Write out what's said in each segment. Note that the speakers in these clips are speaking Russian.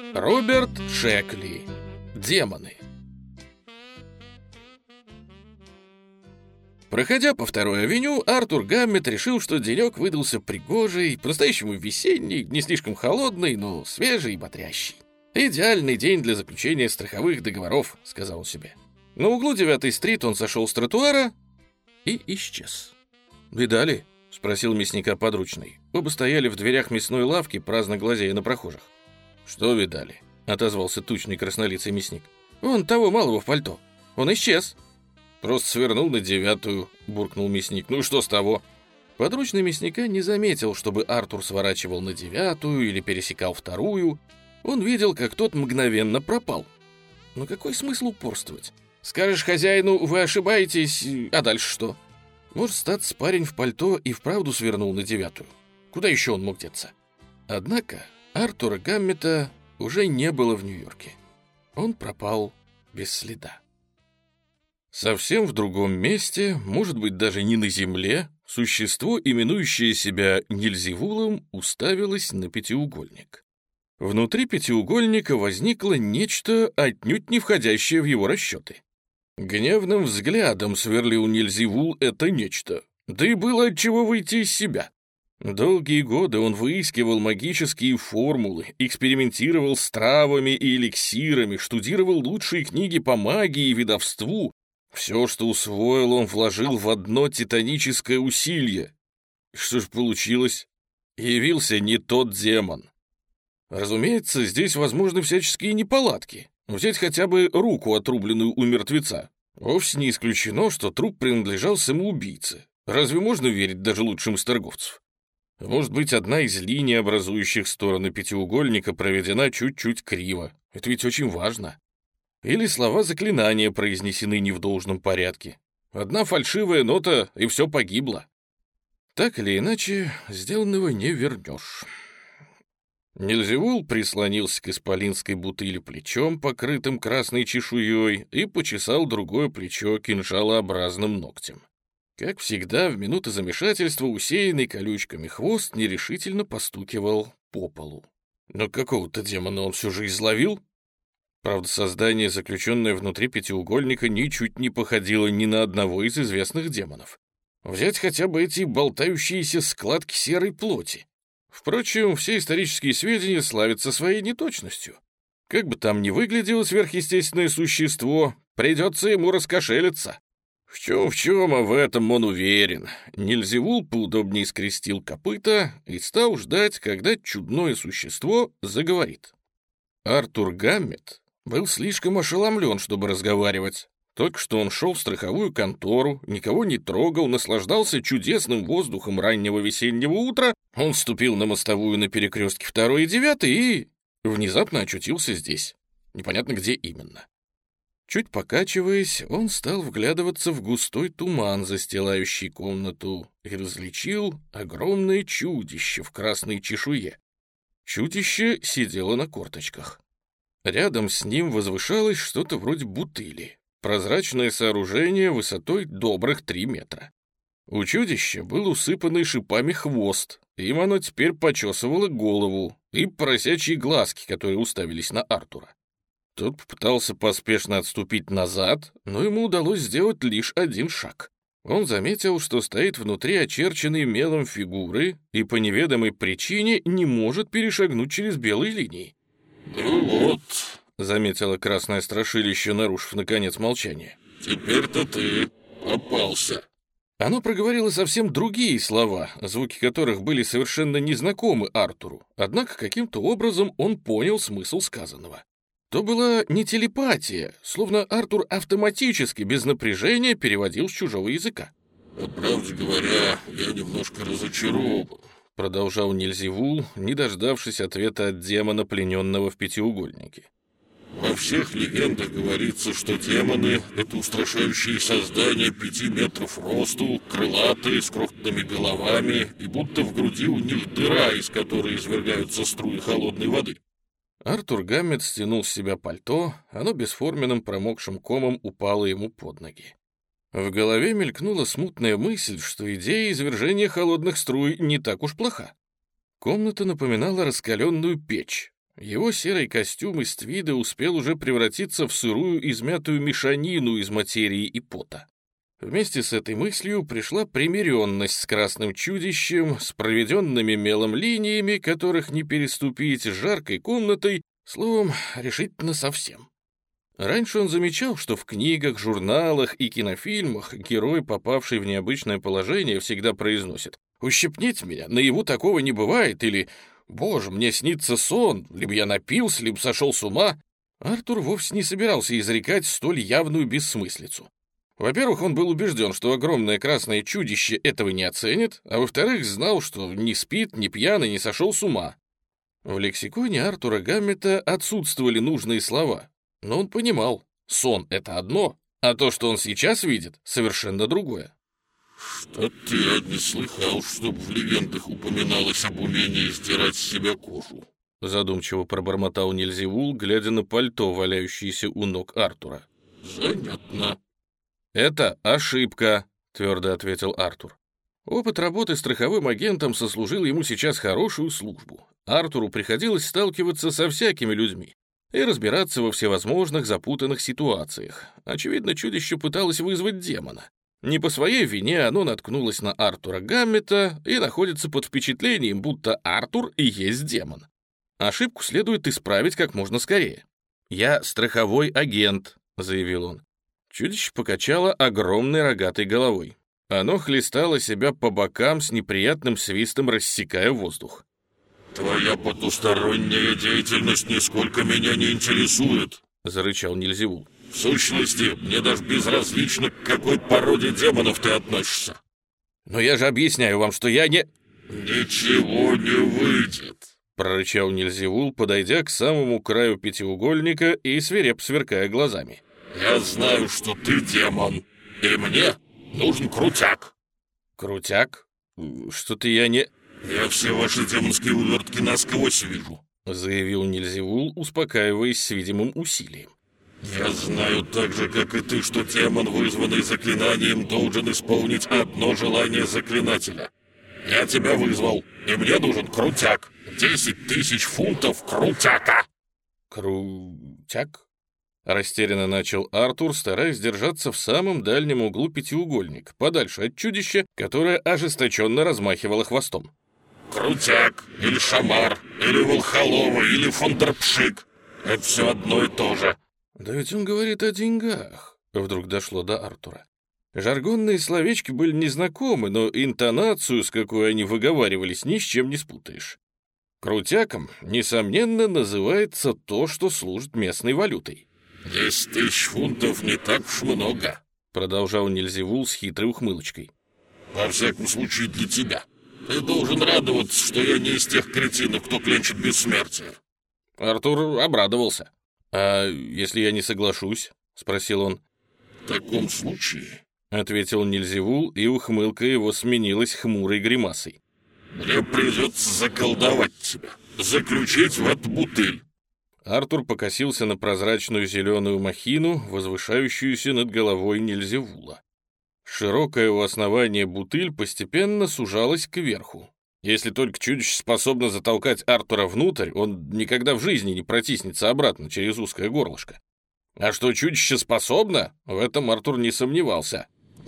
Роберт Шекли. Демоны. Проходя по Второй авеню, Артур Гаммет решил, что денек выдался пригожий, по-настоящему весенний, не слишком холодный, но свежий и бодрящий. «Идеальный день для заключения страховых договоров», — сказал он себе. На углу 9-й стрит он сошел с тротуара и исчез. «Видали?» — спросил мясника подручный. Оба стояли в дверях мясной лавки, праздно глазея на прохожих. «Что видали?» — отозвался тучный краснолицый мясник. «Вон того малого в пальто. Он исчез». «Просто свернул на 9-ю», — буркнул мясник. «Ну и что с того?» Подручный мясника не заметил, чтобы Артур сворачивал на 9-ю или пересекал 2-ю. Он видел, как тот мгновенно пропал. Но какой смысл упорствовать? Скажешь хозяину, вы ошибаетесь, а дальше что? Может, статься парень в пальто и вправду свернул на 9-ю. Куда еще он мог деться? Однако Артура Гаммета уже не было в Нью-Йорке. Он пропал без следа. Совсем в другом месте, может быть, даже не на земле, существо, именующее себя Нильзевулом, уставилось на пятиугольник. Внутри пятиугольника возникло нечто, отнюдь не входящее в его расчеты. Гневным взглядом сверлил Нильзевул это нечто, да и было от чего выйти из себя. Долгие годы он выискивал магические формулы, экспериментировал с травами и эликсирами, штудировал лучшие книги по магии и ведовству. Все, что усвоил, он вложил в одно титаническое усилие. Что ж получилось? Явился не тот демон. Разумеется, здесь возможны всяческие неполадки. Взять хотя бы руку, отрубленную у мертвеца. Вовсе не исключено, что труп принадлежал самоубийце. Разве можно верить даже лучшим из торговцев? Может быть, одна из линий, образующих стороны пятиугольника, проведена чуть-чуть криво. Это ведь очень важно. Или слова заклинания произнесены не в должном порядке. Одна фальшивая нота, и все погибло. Так или иначе, сделанного не вернешь. Нильзевул прислонился к исполинской бутыли плечом, покрытым красной чешуей, и почесал другое плечо кинжалообразным ногтем. Как всегда, в минуты замешательства усеянный колючками хвост нерешительно постукивал по полу. Но какого-то демона он все же изловил. Правда, создание, заключенное внутри пятиугольника, ничуть не походило ни на одного из известных демонов. Взять хотя бы эти болтающиеся складки серой плоти. Впрочем, все исторические сведения славятся своей неточностью. Как бы там ни выглядело сверхъестественное существо, придется ему раскошелиться. В чем, а в этом он уверен. Нильзевул поудобнее скрестил копыта и стал ждать, когда чудное существо заговорит. Артур Гаммет был слишком ошеломлен, чтобы разговаривать. Только что он шел в страховую контору, никого не трогал, наслаждался чудесным воздухом раннего весеннего утра. Он вступил на мостовую на перекрестке 2 и 9 и внезапно очутился здесь. Непонятно, где именно. Чуть покачиваясь, он стал вглядываться в густой туман, застилающий комнату, и различил огромное чудище в красной чешуе. Чудище сидело на корточках. Рядом с ним возвышалось что-то вроде бутыли. Прозрачное сооружение высотой добрых 3 метра. У чудища был усыпанный шипами хвост, им оно теперь почесывало голову, и поросячьи глазки, которые уставились на Артура. Тот попытался поспешно отступить назад, но ему удалось сделать лишь один шаг. Он заметил, что стоит внутри очерченной мелом фигуры и по неведомой причине не может перешагнуть через белые линии. «Ну вот», — заметило красное страшилище, нарушив, наконец, молчание. «Теперь-то ты попался». Оно проговорило совсем другие слова, звуки которых были совершенно незнакомы Артуру, однако каким-то образом он понял смысл сказанного. То была не телепатия, словно Артур автоматически, без напряжения, переводил с чужого языка. «По правде говоря, я немножко разочарован», — продолжал Нильзевул, не дождавшись ответа от демона, плененного в пятиугольнике. «Во всех легендах говорится, что демоны — это устрашающие создания 5 метров росту, крылатые, с крохотными головами, и будто в груди у них дыра, из которой извергаются струи холодной воды». Артур Гаммет стянул с себя пальто, оно бесформенным промокшим комом упало ему под ноги. В голове мелькнула смутная мысль, что идея извержения холодных струй не так уж плоха. Комната напоминала раскаленную печь. Его серый костюм из твида успел уже превратиться в сырую измятую мешанину из материи и пота. Вместе с этой мыслью пришла примиренность с красным чудищем, с проведенными мелом линиями, которых не переступить, с жаркой комнатой, словом, решительно совсем. Раньше он замечал, что в книгах, журналах и кинофильмах герой, попавший в необычное положение, всегда произносит: «Ущипните меня, наяву такого не бывает» или «Боже, мне снится сон, либо я напился, либо сошел с ума». Артур вовсе не собирался изрекать столь явную бессмыслицу. Во-первых, он был убежден, что огромное красное чудище этого не оценит, а во-вторых, знал, что не спит, не пьян и не сошел с ума. В лексиконе Артура Гаммета отсутствовали нужные слова, но он понимал, сон — это одно, а то, что он сейчас видит, совершенно другое. «Что-то я не слыхал, чтоб в легендах упоминалось об умении сдирать с себя кожу», задумчиво пробормотал Нильзевул, глядя на пальто, валяющееся у ног Артура. «Занятно». «Это ошибка», — твердо ответил Артур. Опыт работы страховым агентом сослужил ему сейчас хорошую службу. Артуру приходилось сталкиваться со всякими людьми и разбираться во всевозможных запутанных ситуациях. Очевидно, чудище пыталось вызвать демона. Не по своей вине оно наткнулось на Артура Гаммета и находится под впечатлением, будто Артур и есть демон. Ошибку следует исправить как можно скорее. «Я страховой агент», — заявил он. Чудище покачало огромной рогатой головой. Оно хлестало себя по бокам с неприятным свистом, рассекая воздух. «Твоя потусторонняя деятельность нисколько меня не интересует», — зарычал Нильзевул. «В сущности, мне даже безразлично, к какой породе демонов ты относишься». «Но я же объясняю вам, что я не...» «Ничего не выйдет», — прорычал Нильзевул, подойдя к самому краю пятиугольника и свирепо сверкая глазами. «Я знаю, что ты демон, и мне нужен крутяк». «Крутяк? Что-то я не...» «Я все ваши демонские увертки насквозь вижу», — заявил Нильзевул, успокаиваясь с видимым усилием. «Я знаю так же, как и ты, что демон, вызванный заклинанием, должен исполнить одно желание заклинателя. Я тебя вызвал, и мне нужен крутяк. 10 000 фунтов крутяка!» «Крутяк?» — растерянно начал Артур, стараясь держаться в самом дальнем углу пятиугольника, подальше от чудища, которое ожесточенно размахивало хвостом. «Крутяк, или шамар, или волхолова, или фондерпшик. Это все одно и то же». «Да ведь он говорит о деньгах», — вдруг дошло до Артура. Жаргонные словечки были незнакомы, но интонацию, с какой они выговаривались, ни с чем не спутаешь. Крутяком, несомненно, называется то, что служит местной валютой. 10 000 фунтов не так уж много», — продолжал Нильзевул с хитрой ухмылочкой. «Во всяком случае для тебя. Ты должен радоваться, что я не из тех кретинов, кто клянчит бессмертие». Артур обрадовался. «А если я не соглашусь?» — спросил он. «В таком случае», — ответил Нильзевул, и ухмылка его сменилась хмурой гримасой. «мне придется заколдовать тебя, заключить в эту бутыль». Артур покосился на прозрачную зеленую махину, возвышающуюся над головой Нильзевула. Широкая у основания бутыль постепенно сужалась кверху. Если только чудище способно затолкать Артура внутрь, он никогда в жизни не протиснется обратно через узкое горлышко. А что чудище способно, в этом Артур не сомневался.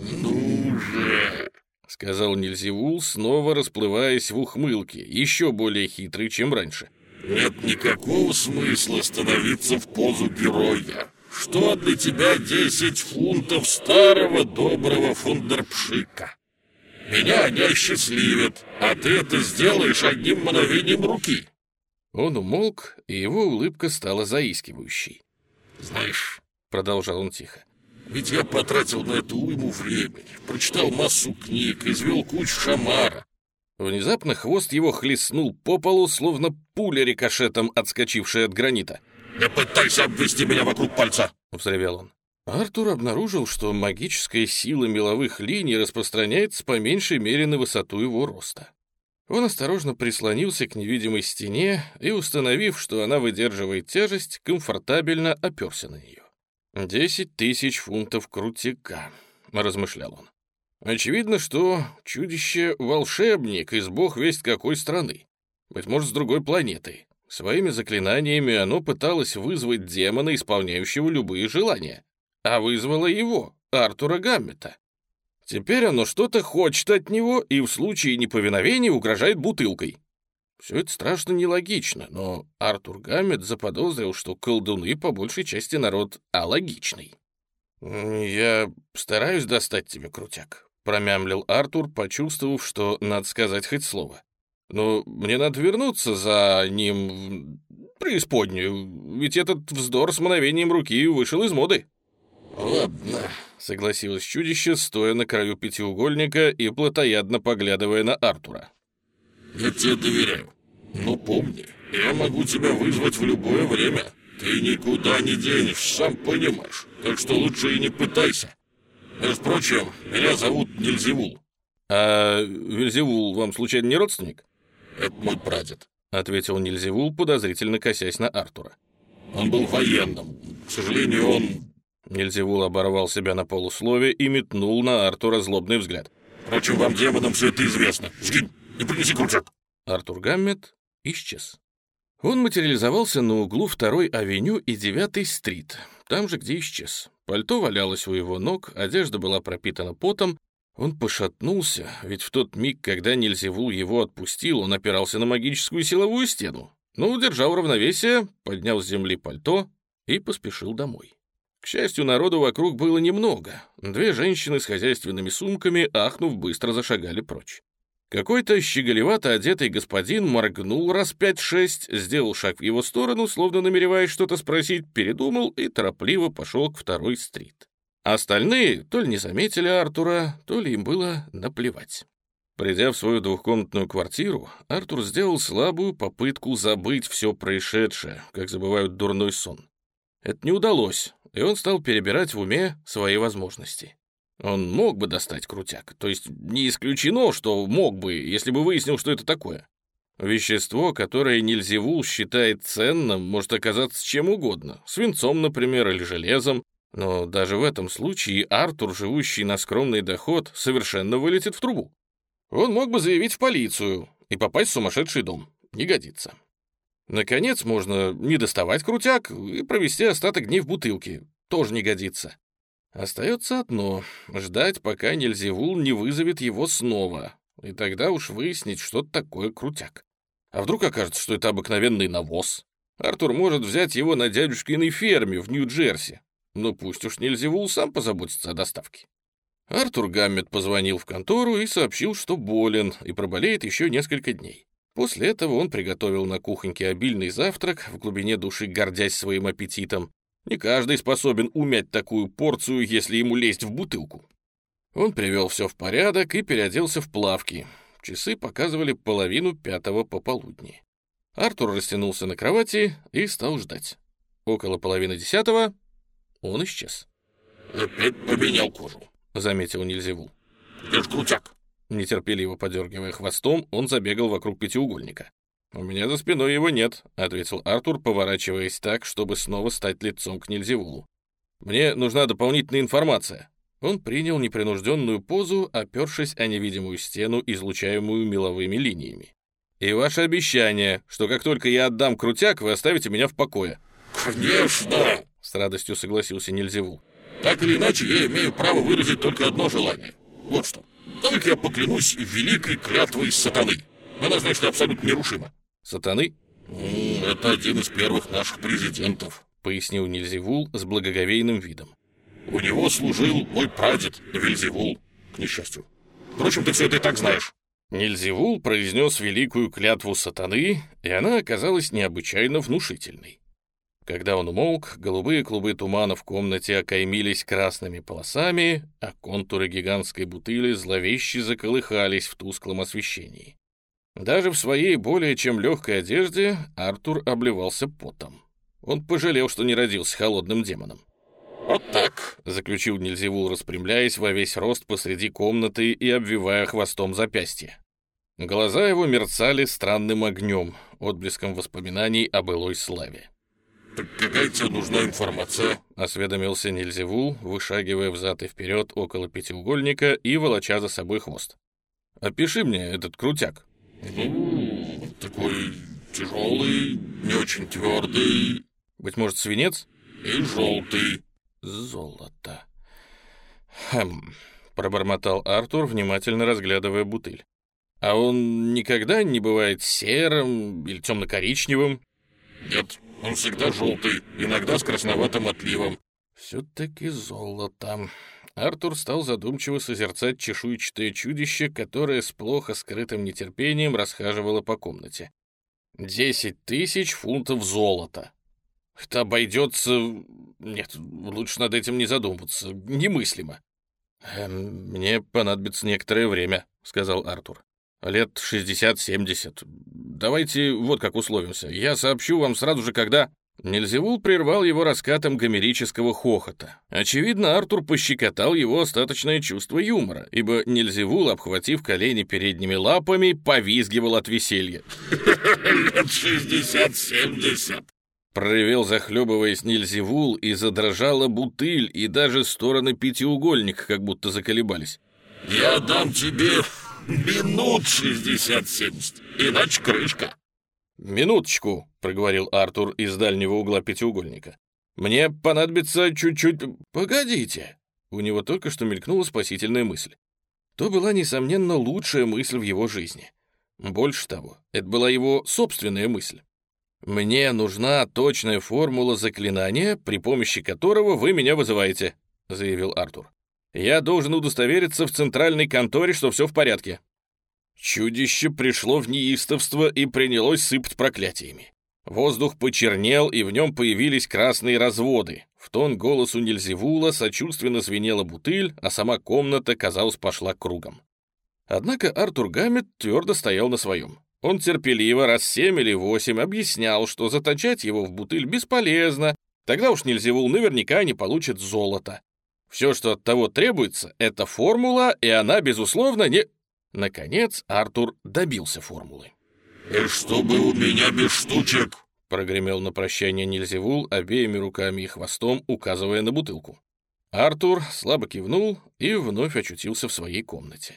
«Ну же!» — сказал Нильзевул, снова расплываясь в ухмылке, еще более хитрый, чем раньше. «Нет никакого смысла становиться в позу героя. Что для тебя 10 фунтов старого доброго фондерпшика? Меня они осчастливят, а ты это сделаешь одним мгновением руки». Он умолк, и его улыбка стала заискивающей. «Знаешь, — продолжал он тихо, — ведь я потратил на это уйму времени, прочитал массу книг, извел кучу шамара». Внезапно хвост его хлестнул по полу, словно пуля рикошетом, отскочившая от гранита. «Не пытайся обвести меня вокруг пальца!» — взревел он. Артур обнаружил, что магическая сила меловых линий распространяется по меньшей мере на высоту его роста. Он осторожно прислонился к невидимой стене и, установив, что она выдерживает тяжесть, комфортабельно оперся на нее. 10 000 фунтов крутяка, размышлял он. Очевидно, что чудище — волшебник из бог весть какой страны. Быть может, с другой планеты. Своими заклинаниями оно пыталось вызвать демона, исполняющего любые желания. А вызвало его, Артура Гаммета. Теперь оно что-то хочет от него и в случае неповиновения угрожает бутылкой. Все это страшно нелогично, но Артур Гаммет заподозрил, что колдуны по большей части народ алогичный. «Я стараюсь достать тебе, крутяк», — промямлил Артур, почувствовав, что надо сказать хоть слово. «Но мне надо вернуться за ним в преисподнюю, ведь этот вздор с мгновением руки вышел из моды». «Ладно», — согласилось чудище, стоя на краю пятиугольника и плотоядно поглядывая на Артура. «Я тебе доверяю. Но помни, я могу тебя вызвать в любое время. Ты никуда не денешься, сам понимаешь. Так что лучше и не пытайся. Между прочим, меня зовут Нильзевул». «А Вельзевул вам, случайно, не родственник?» «Это мой прадед», — ответил Нильзевул, подозрительно косясь на Артура. «Он был военным. К сожалению, он...» Нильзевул оборвал себя на полуслове и метнул на Артура злобный взгляд. «Впрочем, вам, демонам, все это известно. Сгинь и принеси крутяк». Артур Гаммет исчез. Он материализовался на углу 2-й авеню и 9-й стрит, там же, где исчез. Пальто валялось у его ног, одежда была пропитана потом. Он пошатнулся, ведь в тот миг, когда Нильзевул его отпустил, он опирался на магическую силовую стену, но удержал равновесие, поднял с земли пальто и поспешил домой. К счастью, народу вокруг было немного. 2 женщины с хозяйственными сумками, ахнув, быстро зашагали прочь. Какой-то щеголевато одетый господин моргнул раз 5-6, сделал шаг в его сторону, словно намереваясь что-то спросить, передумал и торопливо пошел к 2-й стрит. Остальные то ли не заметили Артура, то ли им было наплевать. Придя в свою 2-комнатную квартиру, Артур сделал слабую попытку забыть все происшедшее, как забывают дурной сон. Это не удалось, и он стал перебирать в уме свои возможности. Он мог бы достать крутяк, то есть не исключено, что мог бы, если бы выяснил, что это такое. Вещество, которое Нильзевул считает ценным, может оказаться чем угодно, свинцом, например, или железом, но даже в этом случае Артур, живущий на скромный доход, совершенно вылетит в трубу. Он мог бы заявить в полицию и попасть в сумасшедший дом. Не годится. Наконец, можно не доставать крутяк и провести остаток дней в бутылке. Тоже не годится. Остается одно — ждать, пока Нильзевул не вызовет его снова, и тогда уж выяснить, что такое крутяк. А вдруг окажется, что это обыкновенный навоз? Артур может взять его на дядюшкиной ферме в Нью-Джерси. Но пусть уж Нильзевул сам позаботится о доставке. Артур Гаммет позвонил в контору и сообщил, что болен и проболеет еще несколько дней. После этого он приготовил на кухоньке обильный завтрак, в глубине души гордясь своим аппетитом. Не каждый способен умять такую порцию, если ему лезть в бутылку. Он привел все в порядок и переоделся в плавки. Часы показывали 4:30 пополудни. Артур растянулся на кровати и стал ждать. Около 9:30 он исчез. «Опять поменял кожу», — заметил Нильзевул. «Где ж крутяк?» Нетерпеливо подергивая хвостом, он забегал вокруг пятиугольника. «У меня за спиной его нет», — ответил Артур, поворачиваясь так, чтобы снова стать лицом к Нильзевулу. «Мне нужна дополнительная информация». Он принял непринужденную позу, опершись о невидимую стену, излучаемую меловыми линиями. «И ваше обещание, что как только я отдам крутяк, вы оставите меня в покое». «Конечно!» — с радостью согласился Нильзевул. «Так или иначе, я имею право выразить только одно желание. Вот что. Только я поклянусь великой клятвой сатаны. Она, значит, абсолютно нерушима». «Сатаны?» «Это один из первых наших президентов», — пояснил Нильзевул с благоговейным видом. «У него служил мой прадед Вельзевул, к несчастью. Впрочем, ты все это и так знаешь». Нильзевул произнес великую клятву сатаны, и она оказалась необычайно внушительной. Когда он умолк, голубые клубы тумана в комнате окаймились красными полосами, а контуры гигантской бутыли зловеще заколыхались в тусклом освещении. Даже в своей более чем легкой одежде Артур обливался потом. Он пожалел, что не родился холодным демоном. «Вот так», — заключил Нильзевул, распрямляясь во весь рост посреди комнаты и обвивая хвостом запястье. Глаза его мерцали странным огнем, отблеском воспоминаний о былой славе. «Так какая тебе нужна информация?» — осведомился Нильзевул, вышагивая взад и вперед около пятиугольника и волоча за собой хвост. «Опиши мне этот крутяк». «Ну, такой Тяжелый, не очень твердый. Быть может, свинец? И желтый. Золото. Пробормотал Артур, внимательно разглядывая бутыль. А он никогда не бывает серым или темно-коричневым? Нет, он всегда желтый, иногда с красноватым отливом. Все-таки золото. Артур стал задумчиво созерцать чешуйчатое чудище, которое с плохо скрытым нетерпением расхаживало по комнате. 10 000 фунтов золота. Это обойдется... Нет, лучше над этим не задумываться. Немыслимо. «Мне понадобится некоторое время», — сказал Артур. «Лет 60-70. Давайте вот как условимся. Я сообщу вам сразу же, когда...» Нельзевул прервал его раскатом гомерического хохота. Очевидно, Артур пощекотал его остаточное чувство юмора, ибо Нельзевул, обхватив колени передними лапами, повизгивал от веселья. Лет 60-70. Проревел, захлебываясь, Нельзевул, и задрожала бутыль, и даже стороны пятиугольника как будто заколебались. Я дам тебе минут 60-70, иначе крышка. «Минуточку», — проговорил Артур из дальнего угла пятиугольника. «Мне понадобится чуть-чуть...» «Погодите!» У него только что мелькнула спасительная мысль. То была, несомненно, лучшая мысль в его жизни. Больше того, это была его собственная мысль. «Мне нужна точная формула заклинания, при помощи которого вы меня вызываете», — заявил Артур. «Я должен удостовериться в центральной конторе, что все в порядке». Чудище пришло в неистовство и принялось сыпать проклятиями. Воздух почернел, и в нем появились красные разводы. В тон голосу Нельзевула сочувственно звенела бутыль, а сама комната, казалось, пошла кругом. Однако Артур Гаммет твердо стоял на своем. Он терпеливо раз 7 или 8 объяснял, что заточать его в бутыль бесполезно, тогда уж Нельзевул наверняка не получит золото. Все, что от того требуется, это формула, и она, безусловно, не... Наконец Артур добился формулы. «И чтобы у меня без штучек!» — прогремел на прощание Нельзевул, обеими руками и хвостом указывая на бутылку. Артур слабо кивнул и вновь очутился в своей комнате.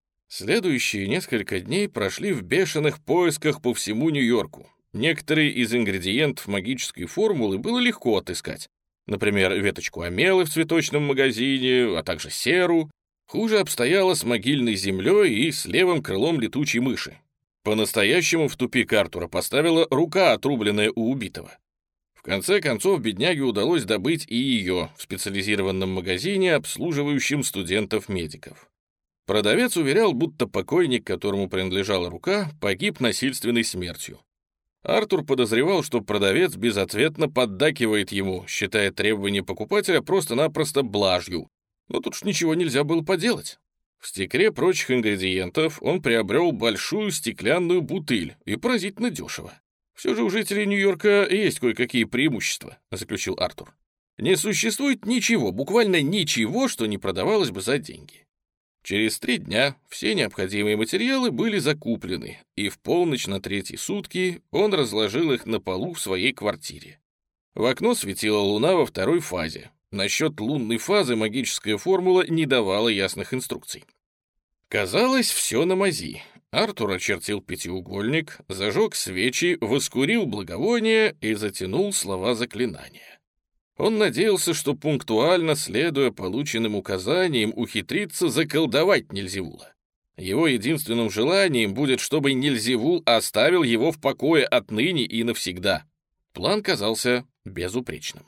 Следующие несколько дней прошли в бешеных поисках по всему Нью-Йорку. Некоторые из ингредиентов магической формулы было легко отыскать. Например, веточку омелы в цветочном магазине, а также серу. Хуже обстояло с могильной землей и с левым крылом летучей мыши. По-настоящему в тупик Артура поставила рука, отрубленная у убитого. В конце концов, бедняге удалось добыть и ее в специализированном магазине, обслуживающем студентов-медиков. Продавец уверял, будто покойник, которому принадлежала рука, погиб насильственной смертью. Артур подозревал, что продавец безответно поддакивает ему, считая требования покупателя просто-напросто блажью. Но тут уж ничего нельзя было поделать. В стекре прочих ингредиентов он приобрел большую стеклянную бутыль и поразительно дешево. «Все же у жителей Нью-Йорка есть кое-какие преимущества», — заключил Артур. «Не существует ничего, буквально ничего, что не продавалось бы за деньги». Через 3 дня все необходимые материалы были закуплены, и в полночь на 3-й сутки он разложил их на полу в своей квартире. В окно светила луна во 2-й фазе. Насчет лунной фазы магическая формула не давала ясных инструкций. Казалось, все на мази. Артур очертил пятиугольник, зажег свечи, воскурил благовоние и затянул слова заклинания. Он надеялся, что пунктуально, следуя полученным указаниям, ухитрится заколдовать Нельзевула. Его единственным желанием будет, чтобы Нельзевул оставил его в покое отныне и навсегда. План казался безупречным.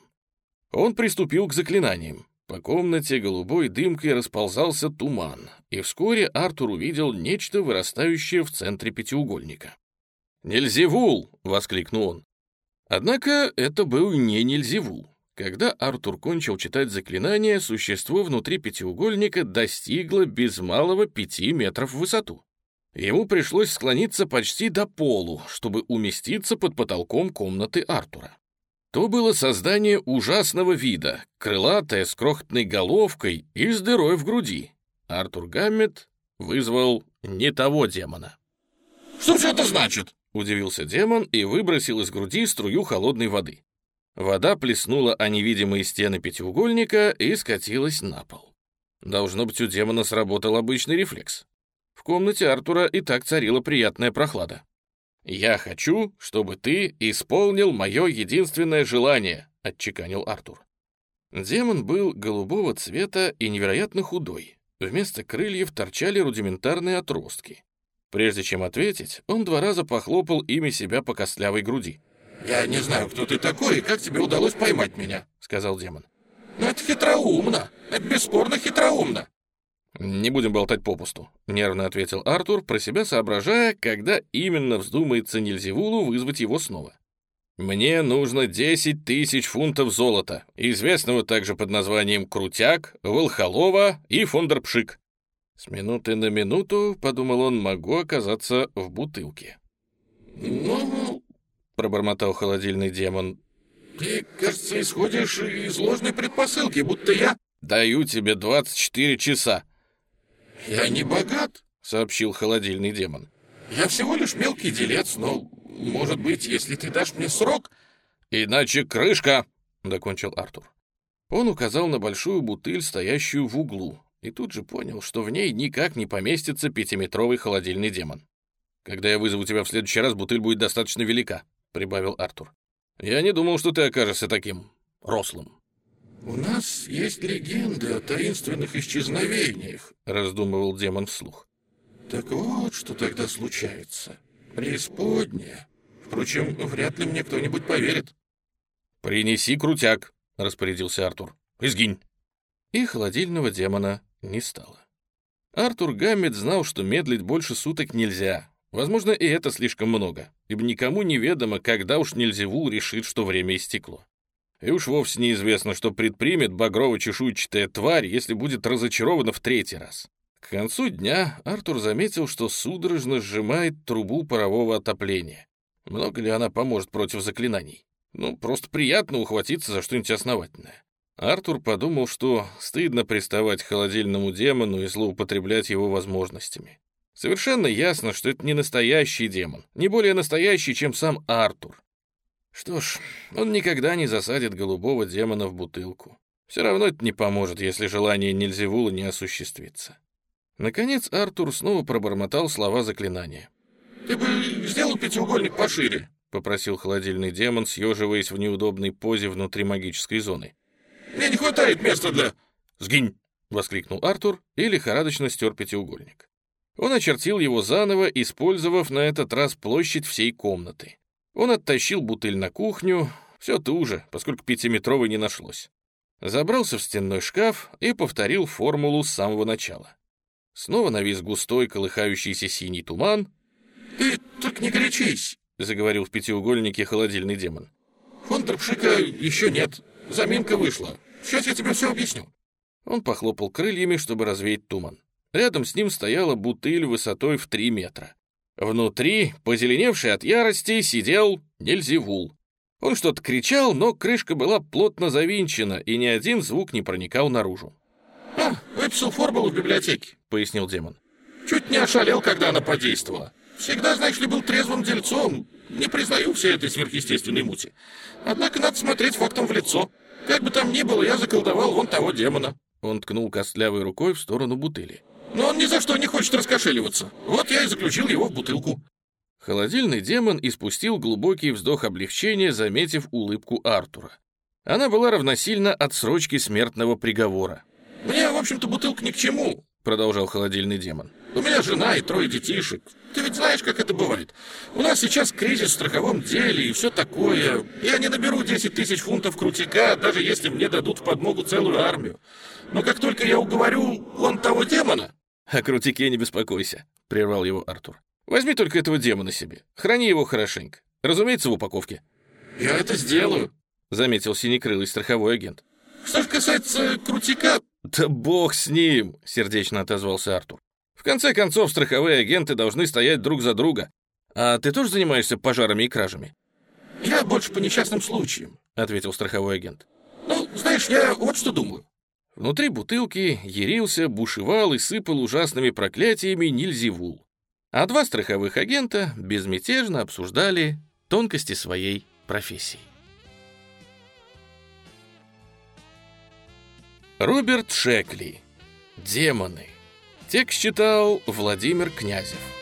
Он приступил к заклинаниям. По комнате голубой дымкой расползался туман, и вскоре Артур увидел нечто, вырастающее в центре пятиугольника. «Нельзевул!» — воскликнул он. Однако это был не Нельзевул. Когда Артур кончил читать заклинание, существо внутри пятиугольника достигло без малого 5 метров в высоту. Ему пришлось склониться почти до полу, чтобы уместиться под потолком комнаты Артура. То было создание ужасного вида, крылатое, с крохотной головкой и с дырой в груди. Артур Гаммет вызвал не того демона. «Что все это значит?» — удивился демон и выбросил из груди струю холодной воды. Вода плеснула о невидимые стены пятиугольника и скатилась на пол. Должно быть, у демона сработал обычный рефлекс. В комнате Артура и так царила приятная прохлада. «Я хочу, чтобы ты исполнил мое единственное желание», — отчеканил Артур. Демон был голубого цвета и невероятно худой. Вместо крыльев торчали рудиментарные отростки. Прежде чем ответить, он 2 раза похлопал ими себя по костлявой груди. «Я не знаю, кто ты такой и как тебе удалось поймать меня», — сказал демон. «Но это хитроумно, это бесспорно хитроумно». «Не будем болтать попусту», — нервно ответил Артур, про себя соображая, когда именно вздумается Нильзевулу вызвать его снова. «Мне нужно 10 000 фунтов золота, известного также под названием Крутяк, Волхолова и Фондерпшик. С минуты на минуту, — подумал он, — могу оказаться в бутылке». «Ну, — пробормотал холодильный демон, — ты, кажется, исходишь из ложной предпосылки, будто я...» «Даю тебе 24 часа», — «Я не богат», — сообщил холодильный демон. «Я всего лишь мелкий делец, но, может быть, если ты дашь мне срок...» «Иначе крышка», — докончил Артур. Он указал на большую бутыль, стоящую в углу, и тут же понял, что в ней никак не поместится 5-метровый холодильный демон. «Когда я вызову тебя в следующий раз, бутыль будет достаточно велика», — прибавил Артур. «Я не думал, что ты окажешься таким рослым». «У нас есть легенды о таинственных исчезновениях», — раздумывал демон вслух. «Так вот, что тогда случается. Преисподняя. Впрочем, вряд ли мне кто-нибудь поверит». «Принеси крутяк», — распорядился Артур. «Изгинь». И холодильного демона не стало. Артур Гаммет знал, что медлить больше суток нельзя. Возможно, и это слишком много, ибо никому неведомо, когда уж Нильзевул решит, что время истекло. И уж вовсе неизвестно, что предпримет багрово-чешуйчатая тварь, если будет разочарована в 3-й раз. К концу дня Артур заметил, что судорожно сжимает трубу парового отопления. Много ли она поможет против заклинаний? Просто приятно ухватиться за что-нибудь основательное. Артур подумал, что стыдно приставать к холодильному демону и злоупотреблять его возможностями. Совершенно ясно, что это не настоящий демон, не более настоящий, чем сам Артур. Что ж, он никогда не засадит голубого демона в бутылку. Все равно это не поможет, если желание Нильзевула не осуществится. Наконец Артур снова пробормотал слова заклинания. «Ты бы сделал 5-угольник пошире», — попросил холодильный демон, съеживаясь в неудобной позе внутри магической зоны. «Мне не хватает места для...» «Сгинь!» — воскликнул Артур и лихорадочно стер 5-угольник. Он очертил его заново, использовав на этот раз площадь всей комнаты. Он оттащил бутыль на кухню, все ту же, поскольку 5-метровой не нашлось. Забрался в стенной шкаф и повторил формулу с самого начала. Снова навис густой, колыхающийся синий туман. «Ты только не горячись», — заговорил в 5-угольнике холодильный демон. «Фондерпшика еще нет, заминка вышла. Сейчас я тебе все объясню». Он похлопал крыльями, чтобы развеять туман. Рядом с ним стояла бутыль высотой в 3 метра. Внутри, позеленевший от ярости, сидел Нильзевул. Он что-то кричал, но крышка была плотно завинчена, и ни один звук не проникал наружу. «Выписал формулу в библиотеке», — пояснил демон. «Чуть не ошалел, когда она подействовала. Всегда, знаешь ли, был трезвым дельцом. Не признаю всей этой сверхъестественной мути. Однако надо смотреть фактом в лицо. Как бы там ни было, я заколдовал вон того демона». Он ткнул костлявой рукой в сторону бутыли. «Но он ни за что не хочет раскошеливаться. Вот я и заключил его в бутылку». Холодильный демон испустил глубокий вздох облегчения, заметив улыбку Артура. Она была равносильна отсрочке смертного приговора. «Мне, в общем-то, бутылка ни к чему», — продолжал холодильный демон. «У меня жена и 3 детишек. Ты ведь знаешь, как это бывает. У нас сейчас кризис в страховом деле и все такое. Я не наберу 10 000 фунтов крутяка, даже если мне дадут в подмогу целую армию. Но как только я уговорю вон того демона...» «О крутике не беспокойся», — прервал его Артур. «Возьми только этого демона себе. Храни его хорошенько. Разумеется, в упаковке». «Я это сделаю», — заметил синекрылый страховой агент. «Что же касается крутяка...» «Да бог с ним», — сердечно отозвался Артур. «В конце концов, страховые агенты должны стоять друг за друга. А ты тоже занимаешься пожарами и кражами?» «Я больше по несчастным случаям», — ответил страховой агент. «Ну, знаешь, я вот что думаю». Внутри бутылки ярился, бушевал и сыпал ужасными проклятиями Нильзевул. А 2 страховых агента безмятежно обсуждали тонкости своей профессии. Роберт Шекли. «Демоны». Текст читал Владимир Князев.